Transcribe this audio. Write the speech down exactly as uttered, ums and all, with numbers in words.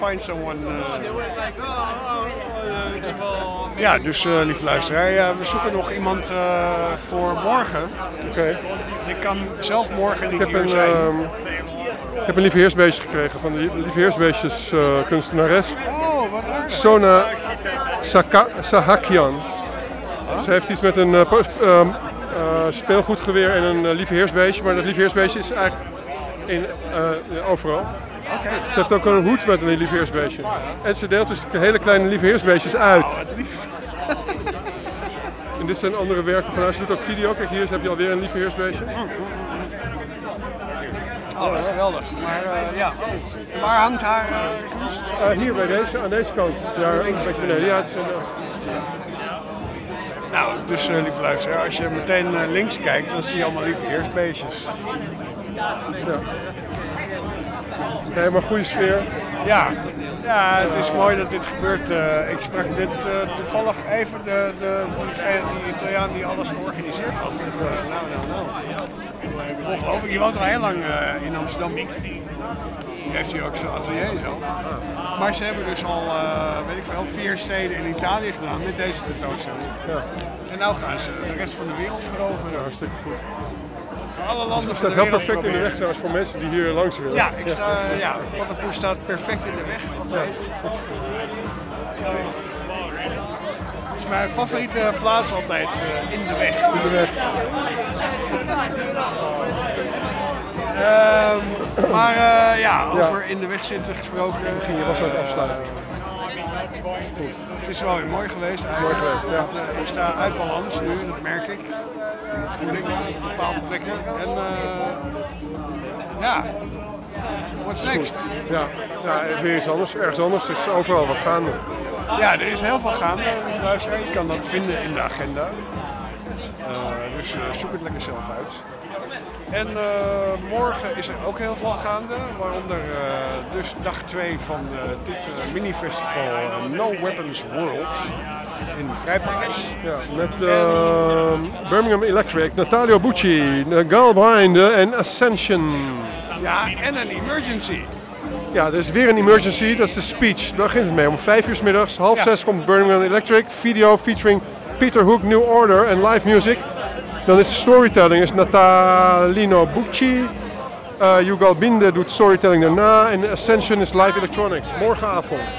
Find someone. Uh... Ja, dus uh, lieve luisteraar, ja, we zoeken nog iemand uh, voor morgen. Oké. Okay. Ik kan zelf morgen niet ik hier een, zijn. Uh, ik heb een lieveheersbeestje gekregen van de lieveheersbeestjes uh, kunstenares. Oh, wat leuk. Sona Saka- Sahakian. Huh? Ze heeft iets met een uh, uh, uh, speelgoedgeweer en een uh, lieveheersbeestje, maar dat lieveheersbeestje is eigenlijk in, uh, overal. Okay. Ze heeft ook een hoed met een lieveheersbeestje. En ze deelt dus hele kleine lieveheersbeestjes uit. Oh, wat lief. En dit zijn andere werken van haar. Ze doet ook video. Kijk, hier heb je alweer een lieveheersbeestje. Oh, dat is geweldig. Maar uh, ja, waar hangt haar uh, uh, hier bij deze, aan deze kant. Daar een beetje beneden. Ja, het is een, uh... Nou, dus uh, lieve luisteraar, als je meteen uh, links kijkt, dan zie je allemaal lieveheersbeestjes. Ja. Nee, maar goede sfeer. Ja, ja, het is mooi dat dit gebeurt. Uh, ik sprak dit uh, toevallig even de, de, die Italiaan die alles georganiseerd had. Uh, nou, nou, nou. Ongelooflijk, die woont al heel lang uh, in Amsterdam. Die heeft hier ook zijn atelier zo. Maar ze hebben dus al, uh, weet ik veel, vier steden in Italië gedaan met deze tentoonstelling. Ja. En nou gaan ze de rest van de wereld veroveren. Ja, hartstikke goed. Alle landen dus staat heel perfect in de weg trouwens voor mensen die hier langs willen. Ja, ik sta, ja, Paddenpoel staat perfect in de weg altijd. Ja. Het is mijn favoriete plaats altijd, uh, in de weg. In de weg. uh, maar uh, ja, over ja. in de weg zitten gesproken. Ging je was aan het afsluiten. Goed. Het is wel weer mooi geweest. Het is mooi geweest, ja. Want, uh, ik sta uit balans nu, dat merk ik. Dat voel ik op bepaalde plekken. En uh, ja, what's next? Ja, ja, weer iets anders, ergens anders. Dus overal wat gaande. Ja, er is heel veel gaande, lieve luisteraar. Je kan dat vinden in de agenda. Uh, dus uh, zoek het lekker zelf uit. En uh, morgen is er ook heel veel gaande, waaronder uh, dus dag twee van uh, dit uh, mini-festival uh, No Weapons World in Vrijpaleis. Ja, met uh, en, Birmingham Electric, Natalio Bucci, Galbrinde en Ascension. Ja, en een emergency. Ja, er is weer een emergency, dat is de speech. Daar begint het mee. Om vijf uur 's middags, half ja. zes komt Birmingham Electric, video featuring Peter Hook, New Order en live music. Dan is storytelling, is Natalino Bucci, uh, Galbrinde doet storytelling daarna en Ascension is live electronics, morgenavond.